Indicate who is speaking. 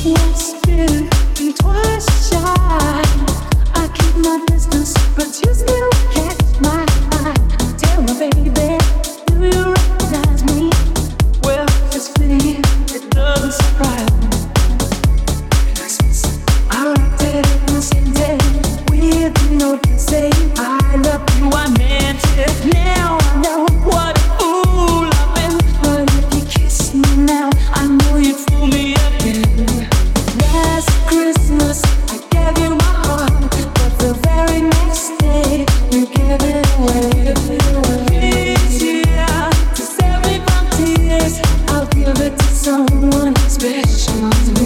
Speaker 1: Once bitten and twice shy. I keep my distance, but you still catch my eye. Tell me, baby, do you recognize me? Well, it's fitting, it doesn't surprise me. I wrapped it in the same day with no to say. I love you, I meant it. Now I know what a fool I've been. But if you kiss me now, I know you'd fool me again. Last Christmas, I gave you my heart, but the very next day, you gave it away. This year, to save me from tears, I'll give it to someone special.